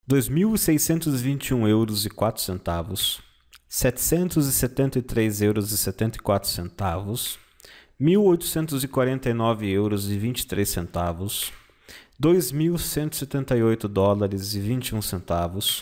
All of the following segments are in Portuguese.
2.621,04, 773,74, 1.849,23, 2.178 dólares e 21 centavos,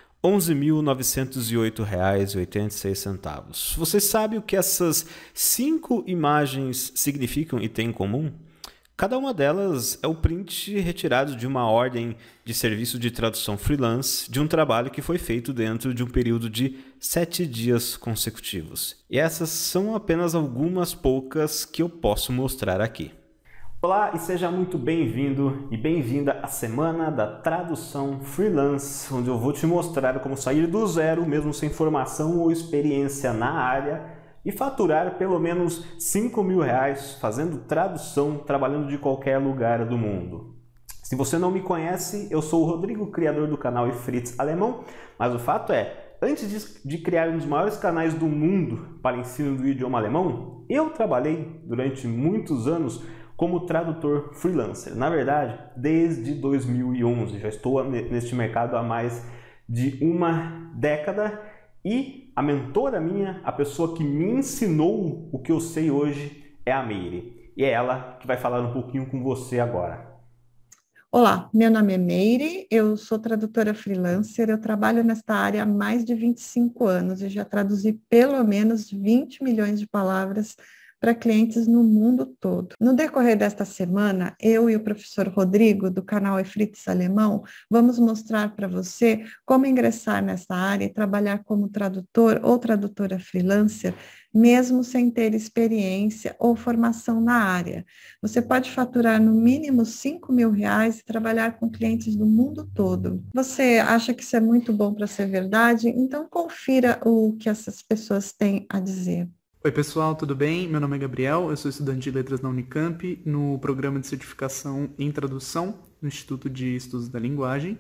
11.908 reais e 86 centavos. Você sabe o que essas 5 imagens significam e têm em comum? Cada uma delas é o print retirado de uma ordem de serviço de tradução freelance de um trabalho que foi feito dentro de um período de 7 dias consecutivos. E essas são apenas algumas poucas que eu posso mostrar aqui. Olá e seja muito bem-vindo e bem-vinda à Semana da Tradução Freelance, onde eu vou te mostrar como sair do zero, mesmo sem formação ou experiência na área, e faturar pelo menos R$5.000 fazendo tradução, trabalhando de qualquer lugar do mundo. Se você não me conhece, eu sou o Rodrigo, criador do canal Ifritz Alemão, mas o fato é, antes de criar um dos maiores canais do mundo para ensino do idioma alemão, eu trabalhei durante muitos anos como tradutor freelancer. Na verdade, desde 2011, já estou neste mercado há mais de uma década e a mentora minha, a pessoa que me ensinou o que eu sei hoje é a Meire. E é ela que vai falar um pouquinho com você agora. Olá, meu nome é Meire, eu sou tradutora freelancer, eu trabalho nesta área há mais de 25 anos e já traduzi pelo menos 20 milhões de palavras para clientes no mundo todo. No decorrer desta semana, eu e o professor Rodrigo, do canal Ifritz Alemão, vamos mostrar para você como ingressar nessa área e trabalhar como tradutor ou tradutora freelancer, mesmo sem ter experiência ou formação na área. Você pode faturar no mínimo R$5.000 e trabalhar com clientes do mundo todo. Você acha que isso é muito bom para ser verdade? Então confira o que essas pessoas têm a dizer. Oi pessoal, tudo bem? Meu nome é Gabriel, eu sou estudante de letras na Unicamp, no programa de certificação em tradução no Instituto de Estudos da Linguagem,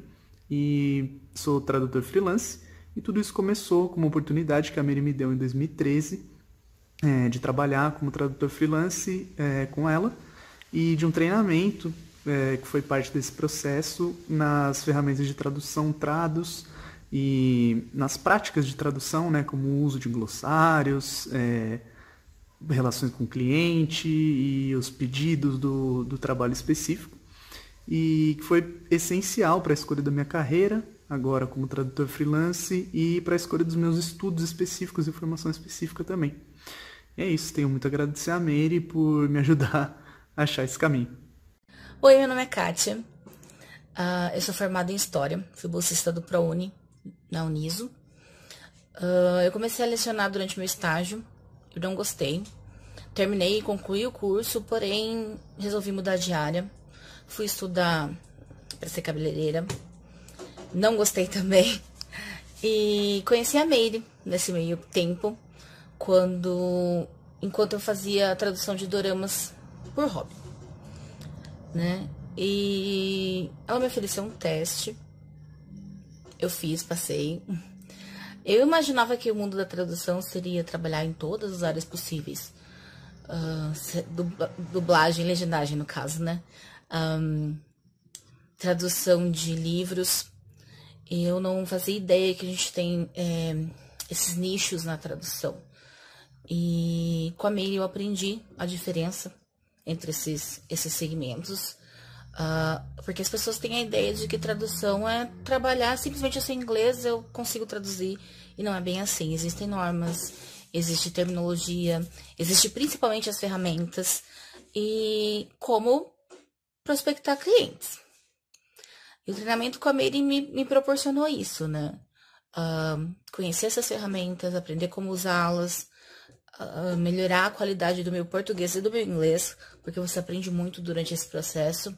e sou tradutor freelance, e tudo isso começou com uma oportunidade que a Miri me deu em 2013, de trabalhar como tradutor freelance com ela, e de um treinamento que foi parte desse processo nas ferramentas de tradução Trados, e nas práticas de tradução, né, como o uso de glossários, relações com o cliente e os pedidos do trabalho específico, e que foi essencial para a escolha da minha carreira, agora como tradutor freelance, e para a escolha dos meus estudos específicos e formação específica também. E é isso, tenho muito a agradecer a Meire por me ajudar a achar esse caminho. Oi, meu nome é Kátia, eu sou formada em História, fui bolsista do ProUni, na Uniso. Eu comecei a lecionar durante meu estágio, eu não gostei. Terminei e concluí o curso, porém resolvi mudar de área. Fui estudar para ser cabeleireira, não gostei também. E conheci a Meire nesse meio tempo, enquanto eu fazia a tradução de doramas por hobby, né? E ela me ofereceu um teste. Eu fiz, passei. Eu imaginava que o mundo da tradução seria trabalhar em todas as áreas possíveis. Dublagem, legendagem no caso, né? Tradução de livros. Eu não fazia ideia que a gente tem esses nichos na tradução. E com a Meire eu aprendi a diferença entre esses segmentos. Porque as pessoas têm a ideia de que tradução é trabalhar simplesmente eu sei inglês, eu consigo traduzir, e não é bem assim. Existem normas, existe terminologia, existe principalmente as ferramentas e como prospectar clientes. E o treinamento com a Meire me proporcionou isso, né? Conhecer essas ferramentas, aprender como usá-las, melhorar a qualidade do meu português e do meu inglês, porque você aprende muito durante esse processo.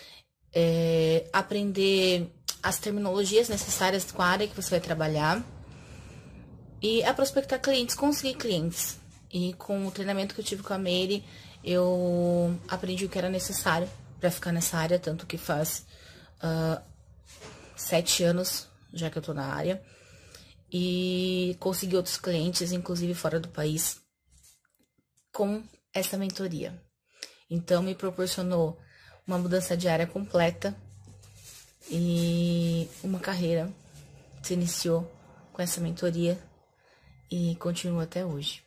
Aprender as terminologias necessárias com a área que você vai trabalhar e a prospectar clientes, conseguir clientes. E com o treinamento que eu tive com a Meire, eu aprendi o que era necessário para ficar nessa área, tanto que faz 7 anos já que eu tô na área, e consegui outros clientes, inclusive fora do país, com essa mentoria. Então, me proporcionou uma mudança de área completa e uma carreira se iniciou com essa mentoria e continua até hoje.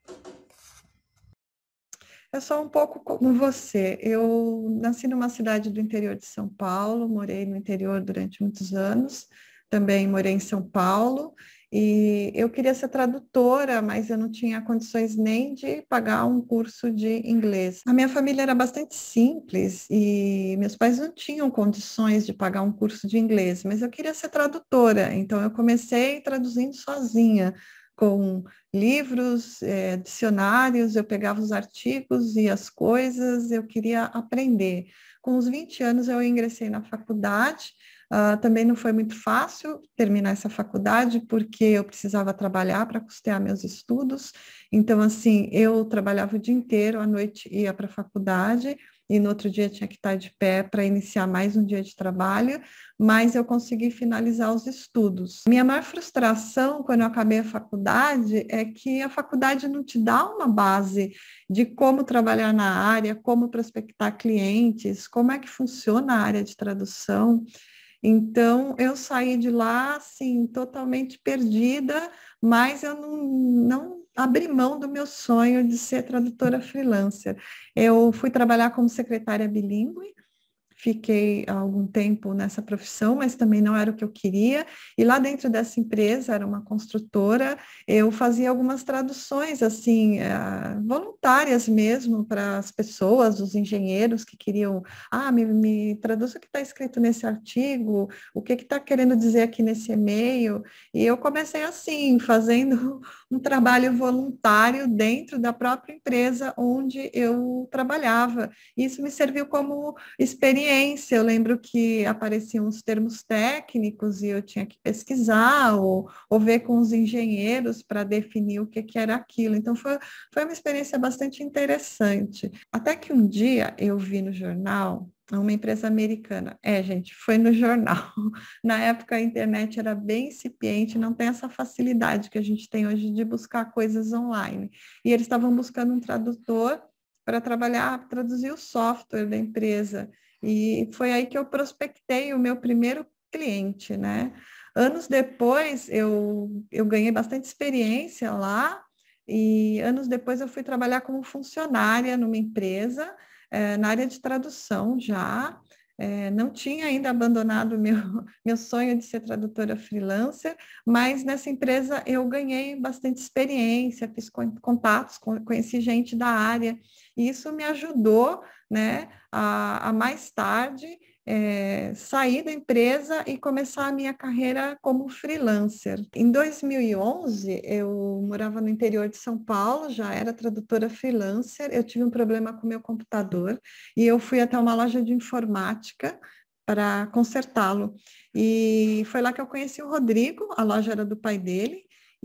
Eu sou um pouco como você. Eu nasci numa cidade do interior de São Paulo, morei no interior durante muitos anos, também morei em São Paulo, e eu queria ser tradutora, mas eu não tinha condições nem de pagar um curso de inglês. A minha família era bastante simples e meus pais não tinham condições de pagar um curso de inglês, mas eu queria ser tradutora, então eu comecei traduzindo sozinha, com livros, dicionários, eu pegava os artigos e as coisas, eu queria aprender. Com os 20 anos eu ingressei na faculdade, também não foi muito fácil terminar essa faculdade, porque eu precisava trabalhar para custear meus estudos, então assim, eu trabalhava o dia inteiro, à noite ia para a faculdade, e no outro dia tinha que estar de pé para iniciar mais um dia de trabalho, mas eu consegui finalizar os estudos. Minha maior frustração quando eu acabei a faculdade é que a faculdade não te dá uma base de como trabalhar na área, como prospectar clientes, como é que funciona a área de tradução. Então, eu saí de lá, assim, totalmente perdida, mas eu não abri mão do meu sonho de ser tradutora freelancer. Eu fui trabalhar como secretária bilíngue, fiquei algum tempo nessa profissão, mas também não era o que eu queria. E lá dentro dessa empresa, era uma construtora, eu fazia algumas traduções, assim, voluntárias mesmo, para as pessoas, os engenheiros que queriam, me traduz o que está escrito nesse artigo, o que está querendo dizer aqui nesse e-mail. E eu comecei assim, fazendo um trabalho voluntário dentro da própria empresa onde eu trabalhava. Isso me serviu como experiência. Eu lembro que apareciam os termos técnicos e eu tinha que pesquisar ou ver com os engenheiros para definir o que era aquilo. Então, foi uma experiência bastante interessante. Até que um dia eu vi no jornal uma empresa americana. Gente, foi no jornal. Na época a internet era bem incipiente, não tem essa facilidade que a gente tem hoje de buscar coisas online. E eles estavam buscando um tradutor para traduzir o software da empresa. E foi aí que eu prospectei o meu primeiro cliente, né? Anos depois, eu ganhei bastante experiência lá, e anos depois eu fui trabalhar como funcionária numa empresa, na área de tradução já. Não tinha ainda abandonado meu sonho de ser tradutora freelancer, mas nessa empresa eu ganhei bastante experiência, fiz contatos, conheci gente da área, e isso me ajudou, né, a mais tarde sair da empresa e começar a minha carreira como freelancer. Em 2011, eu morava no interior de São Paulo, já era tradutora freelancer, eu tive um problema com o meu computador e eu fui até uma loja de informática para consertá-lo. E foi lá que eu conheci o Rodrigo, a loja era do pai dele,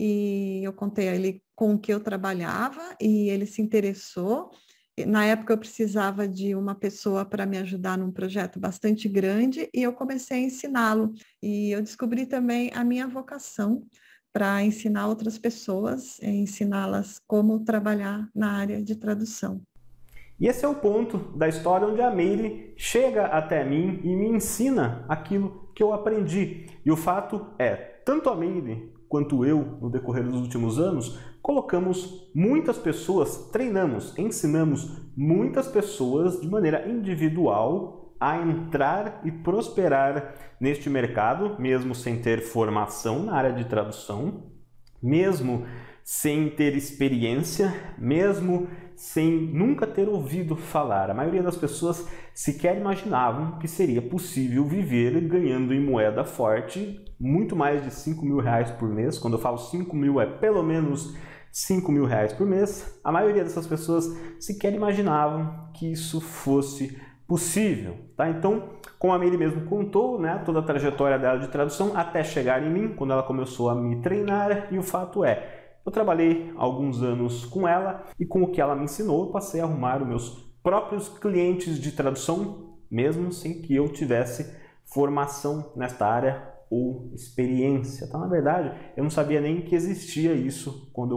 e eu contei a ele com o que eu trabalhava e ele se interessou. Na época eu precisava de uma pessoa para me ajudar num projeto bastante grande e eu comecei a ensiná-lo. E eu descobri também a minha vocação para ensinar outras pessoas, ensiná-las como trabalhar na área de tradução. E esse é o ponto da história onde a Meire chega até mim e me ensina aquilo que eu aprendi. E o fato é, tanto a Meire quanto eu, no decorrer dos últimos anos, colocamos muitas pessoas, treinamos, ensinamos muitas pessoas de maneira individual a entrar e prosperar neste mercado, mesmo sem ter formação na área de tradução, mesmo sem ter experiência, mesmo sem nunca ter ouvido falar. A maioria das pessoas sequer imaginavam que seria possível viver ganhando em moeda forte muito mais de R$5.000 por mês. Quando eu falo 5 mil, é pelo menos R$5.000 por mês. A maioria dessas pessoas sequer imaginavam que isso fosse possível. Tá? Então, como a Meire mesmo contou, né, toda a trajetória dela de tradução até chegar em mim, quando ela começou a me treinar, e o fato é, eu trabalhei alguns anos com ela e com o que ela me ensinou, eu passei a arrumar os meus próprios clientes de tradução, mesmo sem que eu tivesse formação nesta área ou experiência. Então, na verdade, eu não sabia nem que existia isso quando eu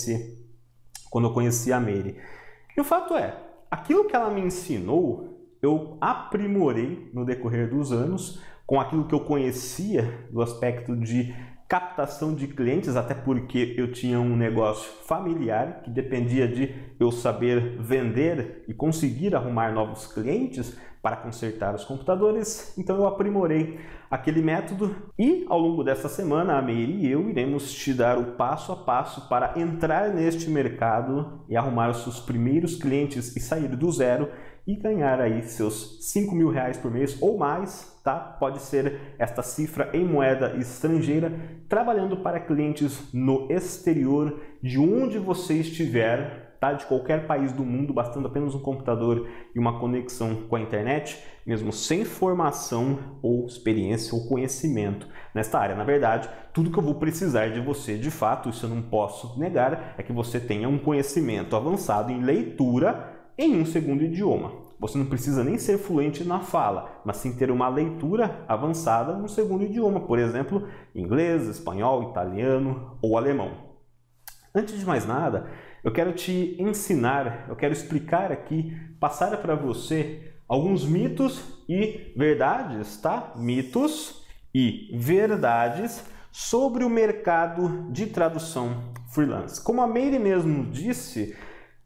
conheci a Meire. E o fato é, aquilo que ela me ensinou, eu aprimorei no decorrer dos anos, com aquilo que eu conhecia do aspecto de captação de clientes, até porque eu tinha um negócio familiar que dependia de eu saber vender e conseguir arrumar novos clientes para consertar os computadores. Então eu aprimorei aquele método e ao longo dessa semana a Meire e eu iremos te dar o passo a passo para entrar neste mercado e arrumar os seus primeiros clientes e sair do zero e ganhar aí seus 5 mil reais por mês ou mais, tá? Pode ser esta cifra em moeda estrangeira, trabalhando para clientes no exterior, de onde você estiver, tá? De qualquer país do mundo, bastando apenas um computador e uma conexão com a internet, mesmo sem formação ou experiência ou conhecimento nesta área. Na verdade, tudo que eu vou precisar de você, de fato, isso eu não posso negar, é que você tenha um conhecimento avançado em leitura em um segundo idioma. Você não precisa nem ser fluente na fala, mas sim ter uma leitura avançada no segundo idioma, por exemplo, inglês, espanhol, italiano ou alemão. Antes de mais nada, eu quero te ensinar, eu quero explicar aqui, passar para você alguns mitos e verdades, tá? Mitos e verdades sobre o mercado de tradução freelance. Como a Meire mesmo disse,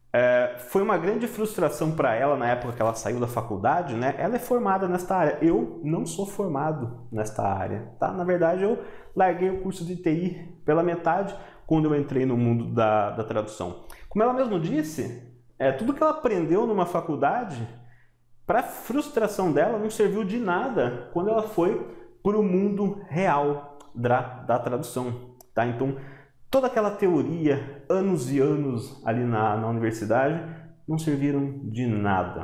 foi uma grande frustração para ela na época que ela saiu da faculdade, né? Ela é formada nesta área. Eu não sou formado nesta área, tá? Na verdade, eu larguei o curso de TI pela metade quando eu entrei no mundo da tradução. Como ela mesmo disse, tudo que ela aprendeu numa faculdade, para frustração dela, não serviu de nada quando ela foi para o mundo real da tradução, tá? Então, toda aquela teoria, anos e anos ali na universidade, não serviram de nada,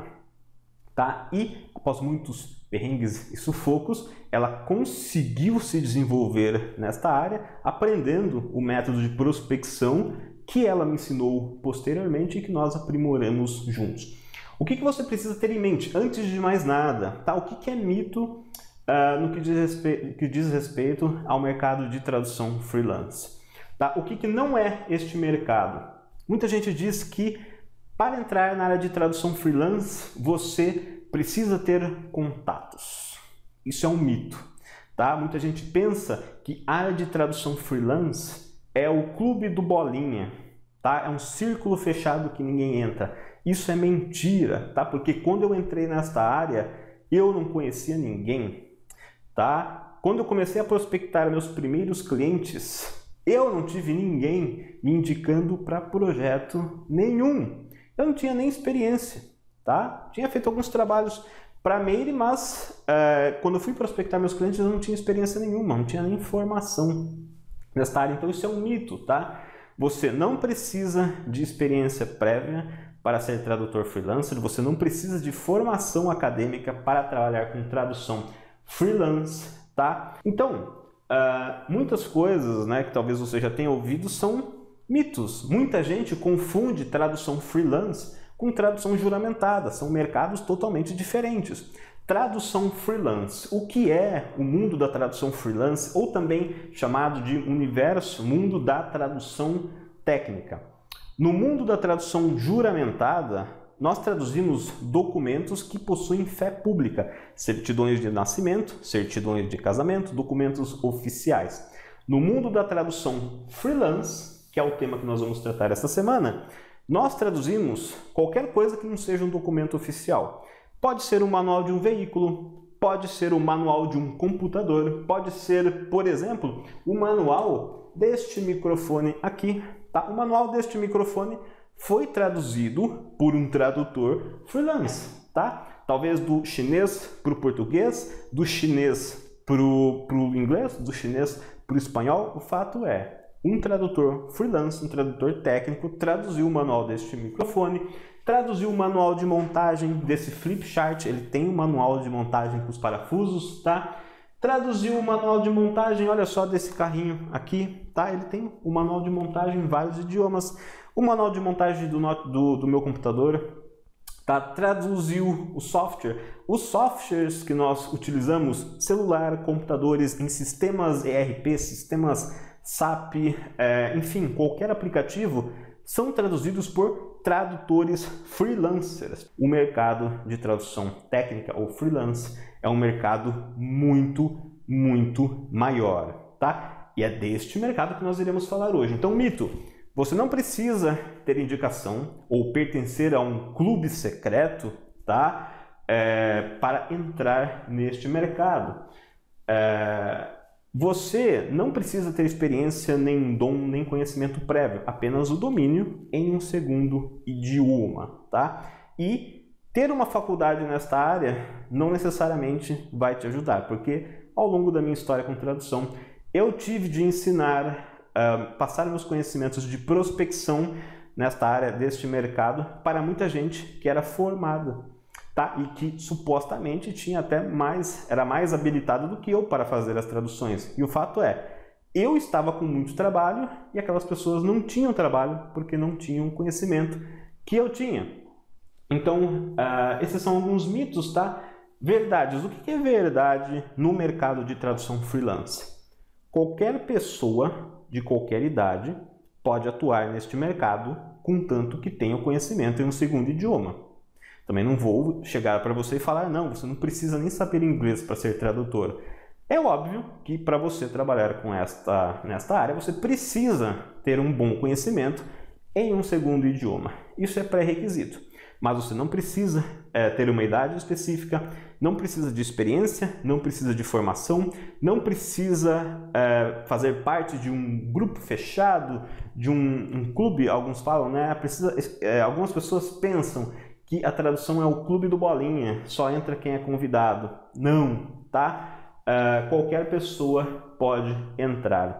tá? E, após muitos perrengues e sufocos, ela conseguiu se desenvolver nesta área, aprendendo o método de prospecção que ela me ensinou posteriormente e que nós aprimoramos juntos. O que você precisa ter em mente, antes de mais nada, tá? O que é mito no que diz respeito ao mercado de tradução freelance? Tá? O que não é este mercado? Muita gente diz que para entrar na área de tradução freelance você precisa ter contatos. Isso é um mito. Tá? Muita gente pensa que a área de tradução freelance é o clube do bolinha. Tá? É um círculo fechado que ninguém entra. Isso é mentira, tá? Porque quando eu entrei nesta área eu não conhecia ninguém. Tá? Quando eu comecei a prospectar meus primeiros clientes, eu não tive ninguém me indicando para projeto nenhum. Eu não tinha nem experiência, tá? Tinha feito alguns trabalhos para a Meire, mas quando eu fui prospectar meus clientes eu não tinha experiência nenhuma, não tinha nem formação nesta área. Então isso é um mito, tá? Você não precisa de experiência prévia para ser tradutor freelancer, você não precisa de formação acadêmica para trabalhar com tradução freelance, tá? Então, muitas coisas, né, que talvez você já tenha ouvido são mitos. Muita gente confunde tradução freelance com tradução juramentada. São mercados totalmente diferentes. Tradução freelance. O que é o mundo da tradução freelance, ou também chamado de mundo da tradução técnica? No mundo da tradução juramentada, nós traduzimos documentos que possuem fé pública, certidões de nascimento, certidões de casamento, documentos oficiais. No mundo da tradução freelance, que é o tema que nós vamos tratar esta semana, nós traduzimos qualquer coisa que não seja um documento oficial. Pode ser o manual de um veículo, pode ser o manual de um computador, pode ser, por exemplo, o manual deste microfone aqui. Tá? O manual deste microfone foi traduzido por um tradutor freelance, tá? Talvez do chinês para o português, do chinês para o inglês, do chinês para o espanhol. O fato é, um tradutor freelance, um tradutor técnico, traduziu o manual deste microfone, traduziu o manual de montagem desse flip chart, ele tem um manual de montagem com os parafusos, tá? Traduziu o manual de montagem, olha só, desse carrinho aqui, tá? Ele tem o manual de montagem em vários idiomas. O manual de montagem do meu computador, tá? Traduziu o software. Os softwares que nós utilizamos, celular, computadores, em sistemas ERP, sistemas SAP, enfim, qualquer aplicativo, são traduzidos por tradutores freelancers. O mercado de tradução técnica ou freelance é é um mercado muito, muito maior, tá? E é deste mercado que nós iremos falar hoje. Então, mito, você não precisa ter indicação ou pertencer a um clube secreto, tá? Para entrar neste mercado. Você não precisa ter experiência, nem dom, nem conhecimento prévio, apenas o domínio em um segundo idioma, tá? E ter uma faculdade nesta área não necessariamente vai te ajudar, porque ao longo da minha história com tradução, eu tive de ensinar, passar meus conhecimentos de prospecção nesta área deste mercado para muita gente que era formada, tá? E que supostamente tinha até era mais habilitado do que eu para fazer as traduções. E o fato é, eu estava com muito trabalho e aquelas pessoas não tinham trabalho porque não tinham o conhecimento que eu tinha. Então, esses são alguns mitos, tá? Verdades. O que é verdade no mercado de tradução freelance? Qualquer pessoa de qualquer idade pode atuar neste mercado, contanto que tenha o conhecimento em um segundo idioma. Também não vou chegar para você e falar, não, você não precisa nem saber inglês para ser tradutor. É óbvio que para você trabalhar com nesta área, você precisa ter um bom conhecimento em um segundo idioma. Isso é pré-requisito. Mas você não precisa ter uma idade específica, não precisa de experiência, não precisa de formação, não precisa fazer parte de um grupo fechado, de um clube, alguns falam, né? Algumas pessoas pensam que a tradução é o clube do bolinha, só entra quem é convidado. Não, tá? Qualquer pessoa pode entrar,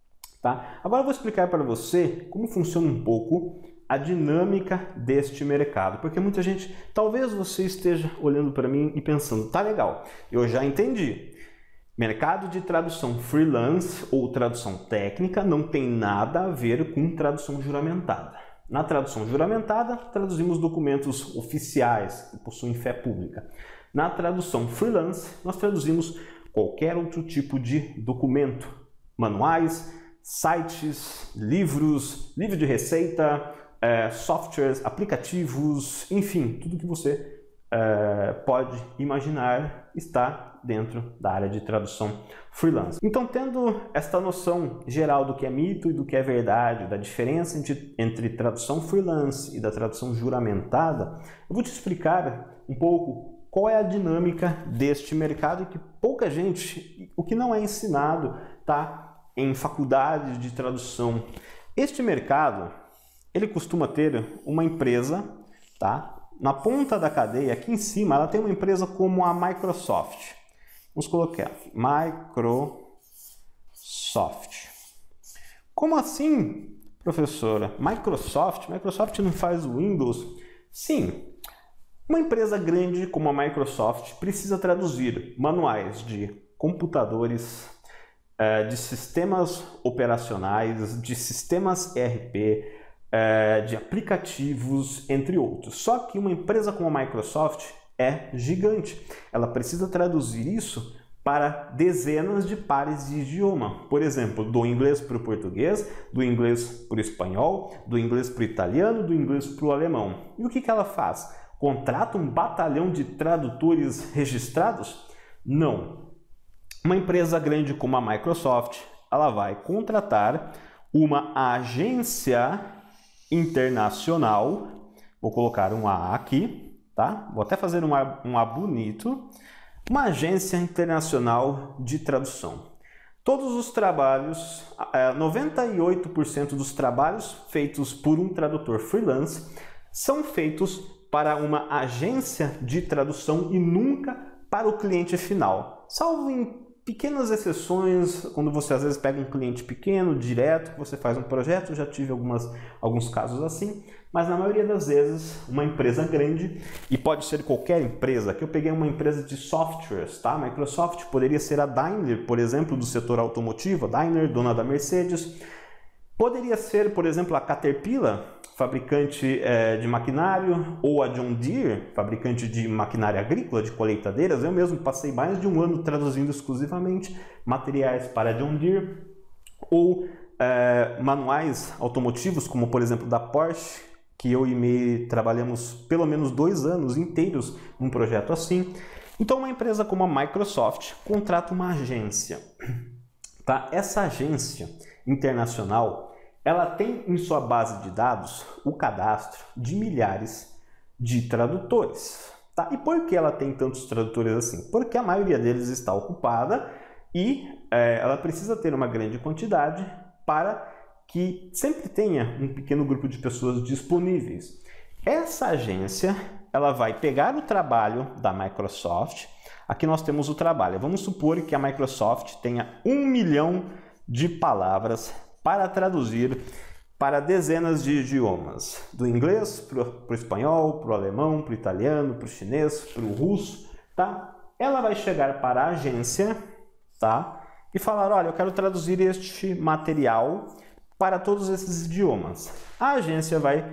tá? Agora eu vou explicar para você como funciona um pouco a dinâmica deste mercado, porque muita gente, talvez você esteja olhando para mim e pensando, tá legal, eu já entendi. Mercado de tradução freelance ou tradução técnica não tem nada a ver com tradução juramentada. Na tradução juramentada, traduzimos documentos oficiais que possuem fé pública. Na tradução freelance, nós traduzimos qualquer outro tipo de documento, manuais, sites, livros, livro de receita, softwares, aplicativos, enfim, tudo que você pode imaginar está dentro da área de tradução freelance. Então, tendo esta noção geral do que é mito e do que é verdade, da diferença entre tradução freelance e da tradução juramentada, eu vou te explicar um pouco qual é a dinâmica deste mercado e que pouca gente, o que não é ensinado, tá, em faculdades de tradução. Este mercado, ele costuma ter uma empresa, tá? Na ponta da cadeia, aqui em cima, ela tem uma empresa como a Microsoft. Vamos colocar aqui, Microsoft. Como assim, professora? Microsoft não faz Windows? Sim, uma empresa grande como a Microsoft precisa traduzir manuais de computadores, de sistemas operacionais, de sistemas ERP, de aplicativos, entre outros. Só que uma empresa como a Microsoft é gigante. Ela precisa traduzir isso para dezenas de pares de idioma. Por exemplo, do inglês para o português, do inglês para o espanhol, do inglês para o italiano, do inglês para o alemão. E o que ela faz? Contrata um batalhão de tradutores registrados? Não. Uma empresa grande como a Microsoft, ela vai contratar uma agência internacional, vou colocar um A aqui, tá? Vou até fazer um A bonito, uma agência internacional de tradução. Todos os trabalhos, 98% dos trabalhos feitos por um tradutor freelance são feitos para uma agência de tradução e nunca para o cliente final, salvo em pequenas exceções, quando você às vezes pega um cliente pequeno, direto, você faz um projeto, eu já tive alguns casos assim, mas na maioria das vezes uma empresa grande, e pode ser qualquer empresa, aqui eu peguei uma empresa de softwares, tá? Microsoft poderia ser a Daimler, por exemplo, do setor automotivo, a Daimler, dona da Mercedes, poderia ser, por exemplo, a Caterpillar, fabricante de maquinário, ou a John Deere, fabricante de maquinária agrícola, de colheitadeiras. Eu mesmo passei mais de um ano traduzindo exclusivamente materiais para a John Deere, ou manuais automotivos, como por exemplo da Porsche, que eu e Meire trabalhamos pelo menos 2 anos inteiros num projeto assim. Então, uma empresa como a Microsoft contrata uma agência. Tá? Essa agência internacional, ela tem em sua base de dados o cadastro de milhares de tradutores. Tá? E por que ela tem tantos tradutores assim? Porque a maioria deles está ocupada e ela precisa ter uma grande quantidade para que sempre tenha um pequeno grupo de pessoas disponíveis. Essa agência, ela vai pegar o trabalho da Microsoft. Aqui nós temos o trabalho. Vamos supor que a Microsoft tenha 1 milhão de palavras para traduzir para dezenas de idiomas, do inglês para o espanhol, para o alemão, para o italiano, para o chinês, para o russo, tá? Ela vai chegar para a agência, tá? E falar, olha, eu quero traduzir este material para todos esses idiomas. A agência vai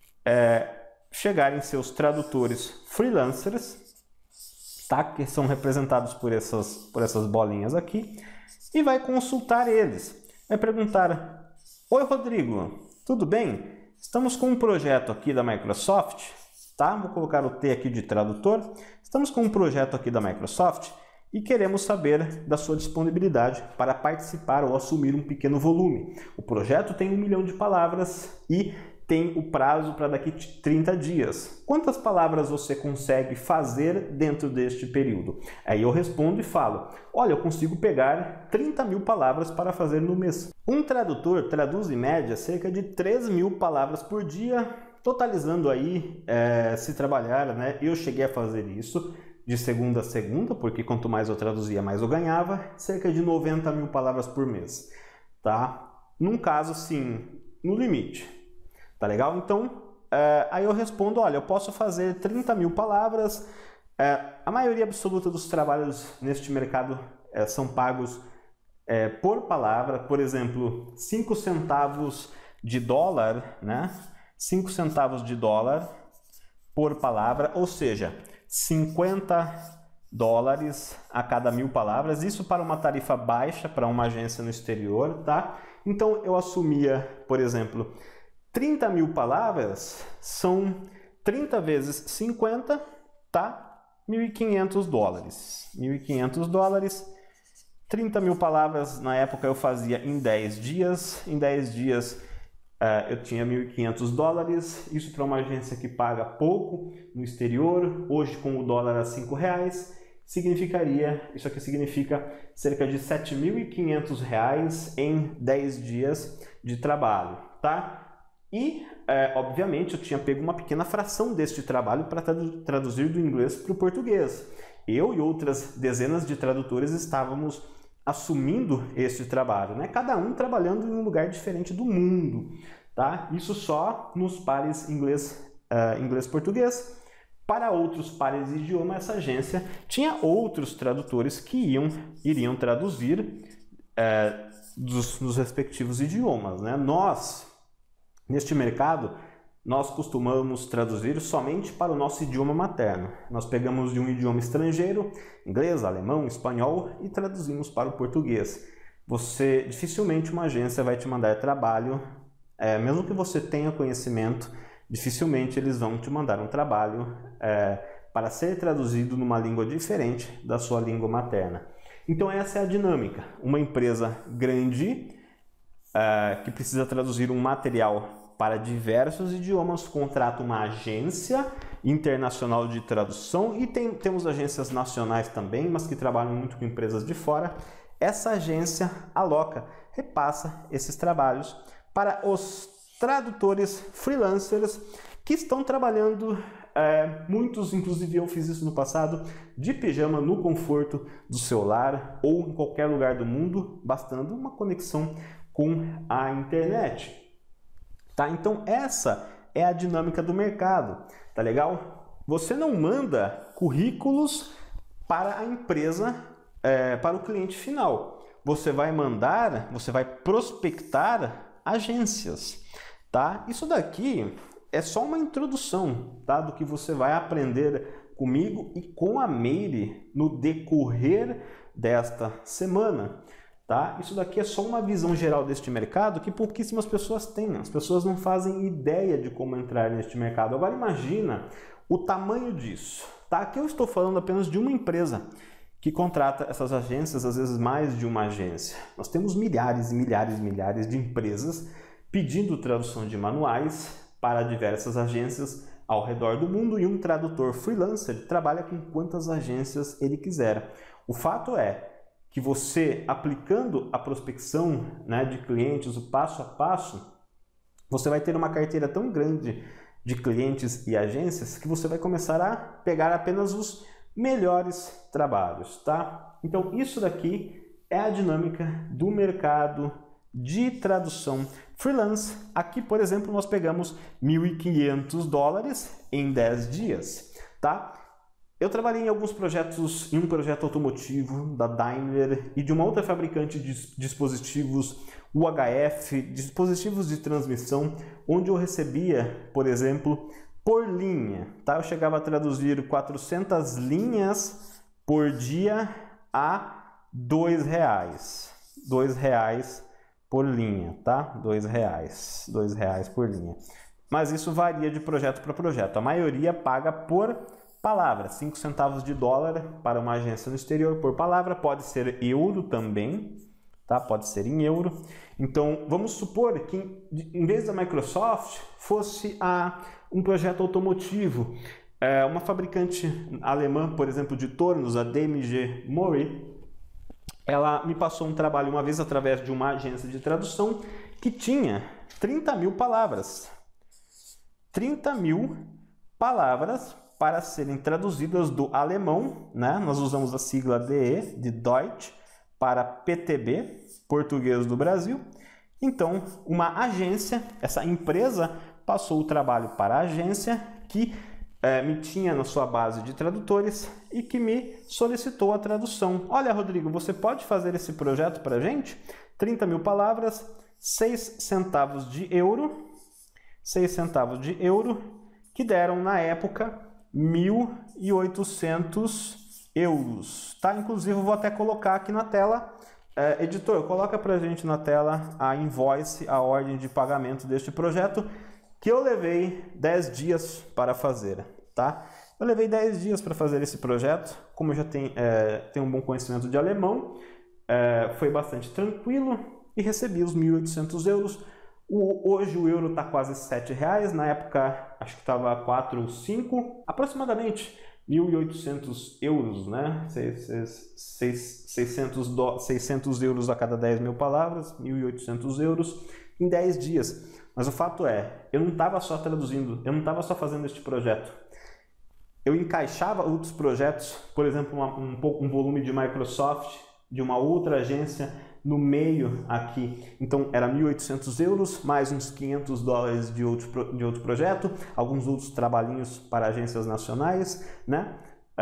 chegar em seus tradutores freelancers, tá? Que são representados por essas bolinhas aqui, e vai consultar eles. Vai perguntar, oi Rodrigo, tudo bem? Estamos com um projeto aqui da Microsoft, tá? Vou colocar o T aqui de tradutor. Estamos com um projeto aqui da Microsoft e queremos saber da sua disponibilidade para participar ou assumir um pequeno volume. O projeto tem 1 milhão de palavras e tem o prazo para daqui 30 dias. Quantas palavras você consegue fazer dentro deste período? Aí eu respondo e falo, olha, eu consigo pegar 30 mil palavras para fazer no mês. Um tradutor traduz em média cerca de 3 mil palavras por dia, totalizando aí, se trabalhar, né? Eu cheguei a fazer isso de segunda a segunda, porque quanto mais eu traduzia, mais eu ganhava, cerca de 90 mil palavras por mês, tá? Num caso, sim, no limite. Tá legal? Então, aí eu respondo, olha, eu posso fazer 30 mil palavras. A maioria absoluta dos trabalhos neste mercado são pagos por palavra. Por exemplo, 5 centavos de dólar, né? 5 centavos de dólar por palavra, ou seja, 50 dólares a cada 1000 palavras. Isso para uma tarifa baixa, para uma agência no exterior, tá? Então, eu assumia, por exemplo, 30 mil palavras são 30 vezes 50, tá? 1.500 dólares. 1.500 dólares. 30 mil palavras na época eu fazia em 10 dias. Em 10 dias eu tinha 1.500 dólares. Isso para uma agência que paga pouco no exterior. Hoje com o dólar a R$5, significaria, isso aqui significa cerca de R$7.500 em 10 dias de trabalho, tá? E, obviamente, eu tinha pego uma pequena fração deste trabalho para traduzir do inglês para o português. Eu e outras dezenas de tradutores estávamos assumindo este trabalho, né? Cada um trabalhando em um lugar diferente do mundo, tá? Isso só nos pares inglês-português. Para outros pares de idioma, essa agência tinha outros tradutores que iriam traduzir dos respectivos idiomas, né? Neste mercado, nós costumamos traduzir somente para o nosso idioma materno. Nós pegamos de um idioma estrangeiro, inglês, alemão, espanhol, e traduzimos para o português. Dificilmente uma agência vai te mandar trabalho, mesmo que você tenha conhecimento, dificilmente eles vão te mandar um trabalho para ser traduzido numa língua diferente da sua língua materna. Então essa é a dinâmica. Uma empresa grande que precisa traduzir um material para diversos idiomas, contrata uma agência internacional de tradução e temos agências nacionais também, mas que trabalham muito com empresas de fora. Essa agência repassa esses trabalhos para os tradutores freelancers que estão trabalhando, muitos, inclusive eu fiz isso no passado, de pijama no conforto do seu lar ou em qualquer lugar do mundo, bastando uma conexão com a internet. Tá? Então essa é a dinâmica do mercado, tá legal? Você não manda currículos para a empresa, para o cliente final. Você vai prospectar agências, tá? Isso daqui é só uma introdução, tá? Do que você vai aprender comigo e com a Meire no decorrer desta semana. Tá? Isso daqui é só uma visão geral deste mercado que pouquíssimas pessoas têm. As pessoas não fazem ideia de como entrar neste mercado. Agora imagina o tamanho disso. Tá? Aqui eu estou falando apenas de uma empresa que contrata essas agências, às vezes mais de uma agência. Nós temos milhares e milhares e milhares de empresas pedindo tradução de manuais para diversas agências ao redor do mundo, e um tradutor freelancer trabalha com quantas agências ele quiser. O fato é que você, aplicando a prospecção, né, de clientes, o passo a passo, você vai ter uma carteira tão grande de clientes e agências que você vai começar a pegar apenas os melhores trabalhos, tá? Então isso daqui é a dinâmica do mercado de tradução freelance. Aqui, por exemplo, nós pegamos $1.500 em 10 dias, tá? Eu trabalhei em alguns projetos, em um projeto automotivo da Daimler e de uma outra fabricante de dispositivos UHF, dispositivos de transmissão, onde eu recebia, por exemplo, por linha, tá? Eu chegava a traduzir 400 linhas por dia a R$2. R$2 por linha, tá? R$2 por linha. Mas isso varia de projeto para projeto. A maioria paga por palavra, 5 centavos de dólar para uma agência no exterior por palavra. Pode ser euro também, tá? Pode ser em euro. Então, vamos supor que em vez da Microsoft fosse um projeto automotivo, uma fabricante alemã, por exemplo, de tornos, a DMG Mori, ela me passou um trabalho uma vez através de uma agência de tradução que tinha 30 mil palavras. 30 mil palavras para serem traduzidas do alemão, né? Nós usamos a sigla DE, de Deutsch, para PTB, Português do Brasil. Então, uma agência, essa empresa passou o trabalho para a agência que me tinha na sua base de tradutores e que me solicitou a tradução. Olha, Rodrigo, você pode fazer esse projeto para a gente? 30 mil palavras, 6 centavos de euro, 6 centavos de euro, que deram na época 1.800 euros, tá? Inclusive eu vou até colocar aqui na tela, editor, coloca pra gente na tela a invoice, a ordem de pagamento deste projeto, que eu levei 10 dias para fazer, tá? Eu levei 10 dias para fazer esse projeto, como eu já tenho um bom conhecimento de alemão, foi bastante tranquilo e recebi os 1.800 euros. Hoje o euro está quase R$7, na época acho que estava 4 ou 5, aproximadamente 1.800 euros, né? 600 euros a cada 10 mil palavras, 1.800 euros em 10 dias. Mas o fato é, eu não estava só traduzindo, eu não estava só fazendo este projeto. Eu encaixava outros projetos, por exemplo, um volume de Microsoft, de uma outra agência, no meio aqui. Então era 1.800 euros, mais uns $500 de outro projeto, alguns outros trabalhinhos para agências nacionais, né?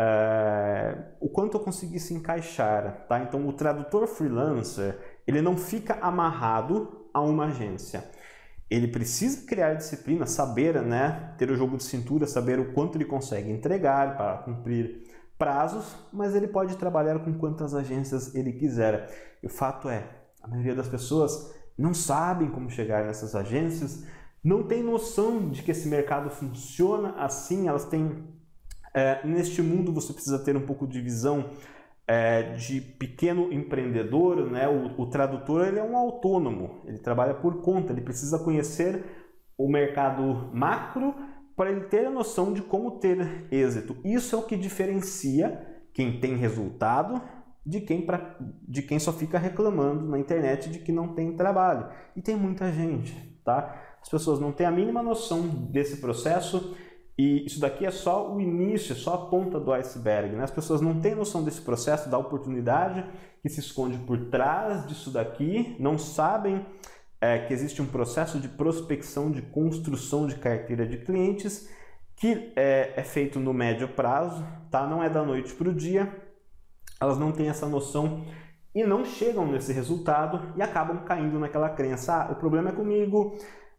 O quanto eu conseguisse encaixar, tá? Então o tradutor freelancer, ele não fica amarrado a uma agência. Ele precisa criar disciplina, saber, né, ter o jogo de cintura, saber o quanto ele consegue entregar para cumprir prazos, mas ele pode trabalhar com quantas agências ele quiser. E o fato é, a maioria das pessoas não sabem como chegar nessas agências, não tem noção de que esse mercado funciona assim. Elas têm, neste mundo você precisa ter um pouco de visão de pequeno empreendedor, né? O tradutor, ele é um autônomo, ele trabalha por conta, ele precisa conhecer o mercado macro para ele ter a noção de como ter êxito. Isso é o que diferencia quem tem resultado de quem só fica reclamando na internet de que não tem trabalho. E tem muita gente, tá? As pessoas não têm a mínima noção desse processo, e isso daqui é só o início, é só a ponta do iceberg, né? As pessoas não têm noção desse processo, da oportunidade que se esconde por trás disso daqui, não sabem que existe um processo de prospecção, de construção de carteira de clientes, que é feito no médio prazo, tá? Não é da noite para o dia. Elas não têm essa noção e não chegam nesse resultado e acabam caindo naquela crença: o problema é comigo,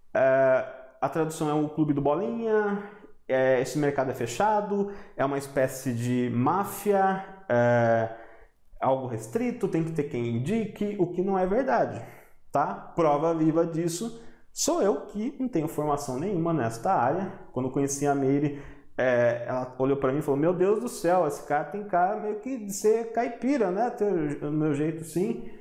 a tradução é o clube do bolinha, esse mercado é fechado, é uma espécie de máfia, algo restrito, tem que ter quem indique, o que não é verdade. Tá? Prova viva disso sou eu, que não tenho formação nenhuma nesta área. Quando conheci a Meire, ela olhou para mim e falou, meu Deus do céu, esse cara tem cara meio que de ser caipira, né? Do meu jeito, sim.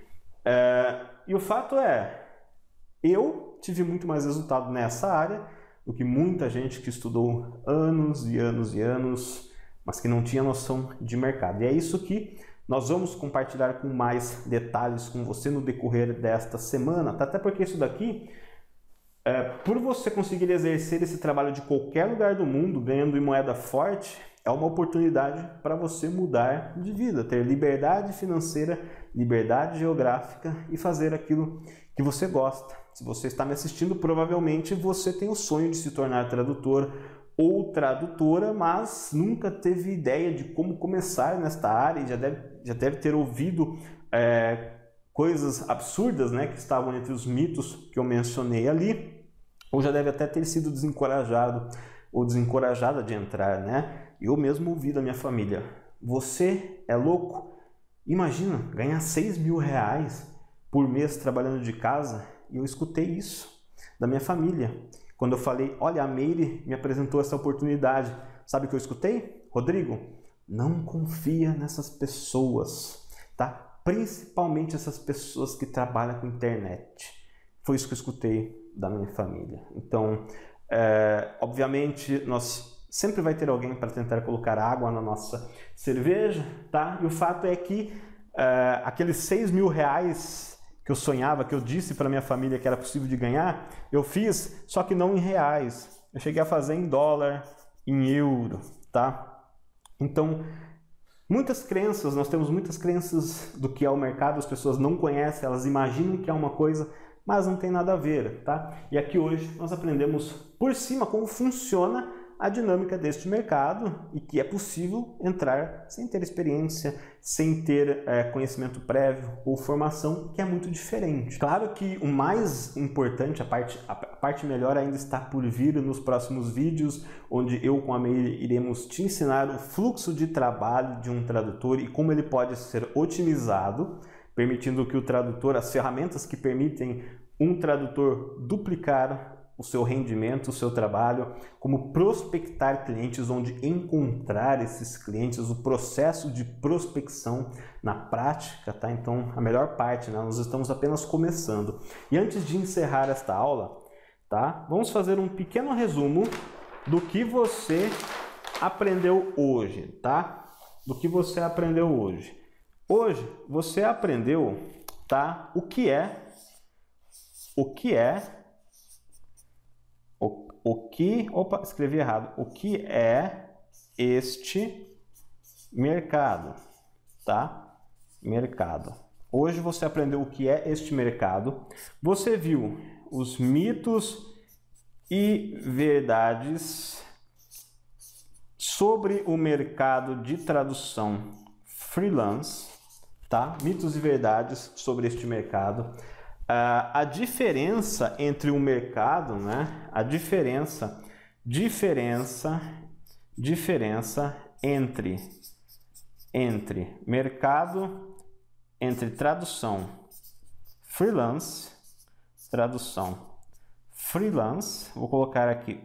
E o fato é, eu tive muito mais resultado nessa área do que muita gente que estudou anos e anos e anos, mas que não tinha noção de mercado. E é isso que nós vamos compartilhar com mais detalhes com você no decorrer desta semana, tá? Até porque isso daqui, por você conseguir exercer esse trabalho de qualquer lugar do mundo, ganhando em moeda forte, é uma oportunidade para você mudar de vida, ter liberdade financeira, liberdade geográfica e fazer aquilo que você gosta. Se você está me assistindo, provavelmente você tem o sonho de se tornar tradutor ou tradutora, mas nunca teve ideia de como começar nesta área e já deve ter ouvido coisas absurdas, né, que estavam entre os mitos que eu mencionei ali, ou já deve até ter sido desencorajado ou desencorajada de entrar, né? Eu mesmo ouvi da minha família, você é louco? Imagina, ganhar 6 mil reais por mês trabalhando de casa. E eu escutei isso da minha família. Quando eu falei, olha, a Meire me apresentou essa oportunidade. Sabe o que eu escutei? Rodrigo, não confia nessas pessoas, tá? Principalmente essas pessoas que trabalham com internet. Foi isso que eu escutei da minha família. Então, obviamente, nós sempre vai ter alguém para tentar colocar água na nossa cerveja, tá? E o fato é que aqueles 6 mil reais que eu sonhava, que eu disse para minha família que era possível de ganhar, eu fiz, só que não em reais. Eu cheguei a fazer em dólar, em euro, tá? Então, nós temos muitas crenças do que é o mercado, as pessoas não conhecem, elas imaginam que é uma coisa, mas não tem nada a ver, tá? E aqui hoje nós aprendemos por cima como funciona a dinâmica deste mercado e que é possível entrar sem ter experiência, sem ter conhecimento prévio ou formação, que é muito diferente. Claro que o mais importante, a parte melhor ainda está por vir nos próximos vídeos, onde eu com a Meire iremos te ensinar o fluxo de trabalho de um tradutor e como ele pode ser otimizado, permitindo que o tradutor, as ferramentas que permitem um tradutor duplicar o seu rendimento, o seu trabalho, como prospectar clientes, onde encontrar esses clientes, o processo de prospecção na prática, tá? Então, a melhor parte, né? Nós estamos apenas começando. E antes de encerrar esta aula, tá? Vamos fazer um pequeno resumo do que você aprendeu hoje, tá? Do que você aprendeu hoje. Hoje, você aprendeu, tá? Escrevi errado. O que é este mercado, tá? Mercado. Hoje você aprendeu o que é este mercado. Você viu os mitos e verdades sobre o mercado de tradução freelance, tá? Mitos e verdades sobre este mercado. A diferença entre o mercado, né? A diferença entre mercado, entre tradução freelance, vou colocar aqui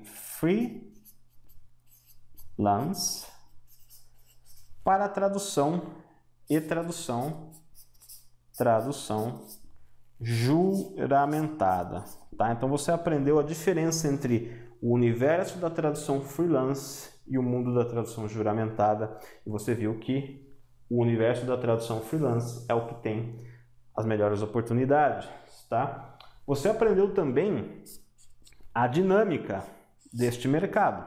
freelance, para tradução e tradução juramentada, tá? Então você aprendeu a diferença entre o universo da tradução freelance e o mundo da tradução juramentada, e você viu que o universo da tradução freelance é o que tem as melhores oportunidades, tá? Você aprendeu também a dinâmica deste mercado.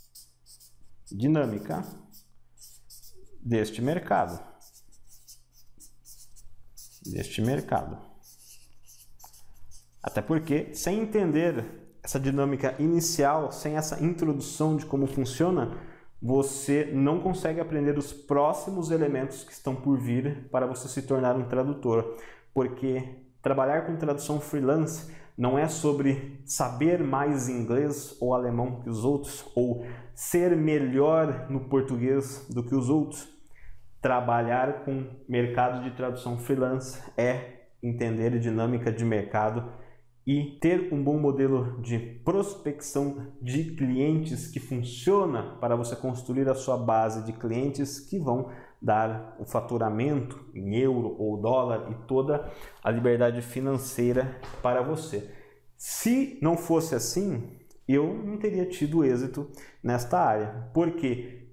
Até porque, sem entender essa dinâmica inicial, sem essa introdução de como funciona, você não consegue aprender os próximos elementos que estão por vir para você se tornar um tradutor. Porque trabalhar com tradução freelance não é sobre saber mais inglês ou alemão que os outros, ou ser melhor no português do que os outros. Trabalhar com mercado de tradução freelance é entender dinâmica de mercado e ter um bom modelo de prospecção de clientes que funciona para você construir a sua base de clientes que vão dar o faturamento em euro ou dólar e toda a liberdade financeira para você. Se não fosse assim, eu não teria tido êxito nesta área, porque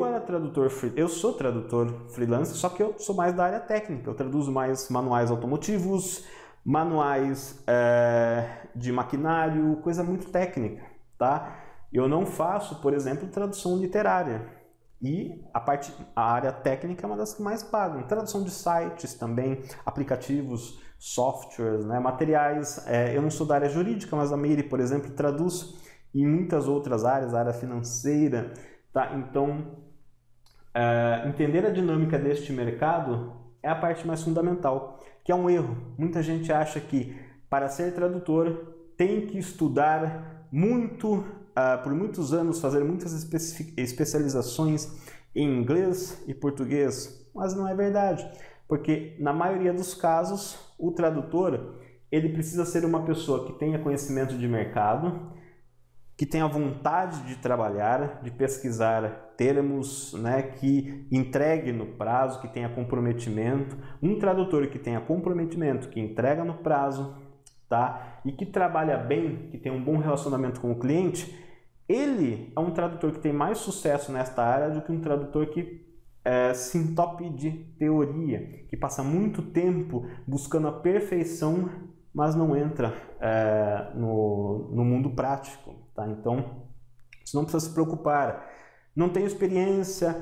eu sou tradutor freelance, só que eu sou mais da área técnica. Eu traduzo mais manuais automotivos, manuais de maquinário, coisa muito técnica, tá? Eu não faço, por exemplo, tradução literária. E a área técnica é uma das que mais pagam. Tradução de sites também, aplicativos, softwares, né, materiais. Eu não sou da área jurídica, mas a Meire, por exemplo, traduz em muitas outras áreas, a área financeira. Tá? Então, entender a dinâmica deste mercado é a parte mais fundamental, que é um erro. Muita gente acha que para ser tradutor tem que estudar muito, por muitos anos, fazer muitas especializações em inglês e português, mas não é verdade, porque na maioria dos casos o tradutor ele precisa ser uma pessoa que tenha conhecimento de mercado, que tenha vontade de trabalhar, de pesquisar termos, né, que entregue no prazo, que tenha comprometimento. Um tradutor que tenha comprometimento, que entrega no prazo, tá? E que trabalha bem, que tem um bom relacionamento com o cliente, ele é um tradutor que tem mais sucesso nesta área do que um tradutor que se entope de teoria, que passa muito tempo buscando a perfeição, mas não entra no mundo prático. Tá? Então, você não precisa se preocupar. Não tenho experiência,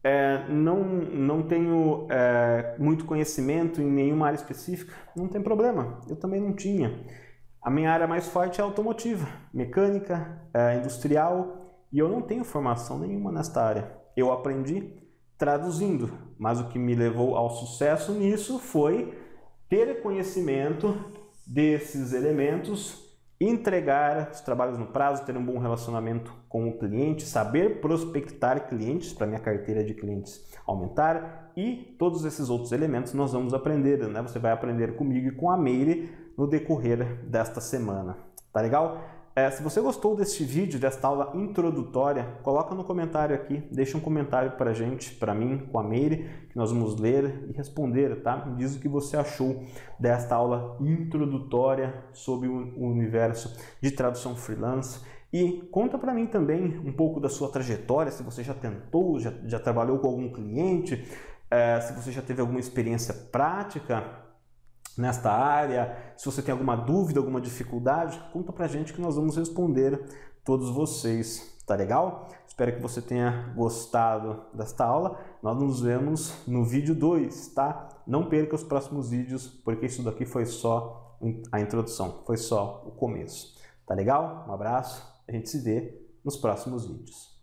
não tenho muito conhecimento em nenhuma área específica. Não tem problema, eu também não tinha. A minha área mais forte é automotiva, mecânica, industrial, e eu não tenho formação nenhuma nesta área. Eu aprendi traduzindo, mas o que me levou ao sucesso nisso foi ter conhecimento desses elementos, entregar os trabalhos no prazo, ter um bom relacionamento com o cliente, saber prospectar clientes para minha carteira de clientes aumentar, e todos esses outros elementos nós vamos aprender, né? Você vai aprender comigo e com a Meire no decorrer desta semana. Tá legal? Se você gostou deste vídeo, desta aula introdutória, coloca no comentário aqui, deixa um comentário para a gente, para mim, com a Meire, que nós vamos ler e responder, tá? Me diz o que você achou desta aula introdutória sobre o universo de tradução freelance. E conta para mim também um pouco da sua trajetória, se você já tentou, já trabalhou com algum cliente, se você já teve alguma experiência prática nesta área, se você tem alguma dúvida, alguma dificuldade, conta pra gente que nós vamos responder todos vocês, tá legal? Espero que você tenha gostado desta aula. Nós nos vemos no vídeo 2, tá? Não perca os próximos vídeos, porque isso daqui foi só a introdução, foi só o começo, tá legal? Um abraço, a gente se vê nos próximos vídeos.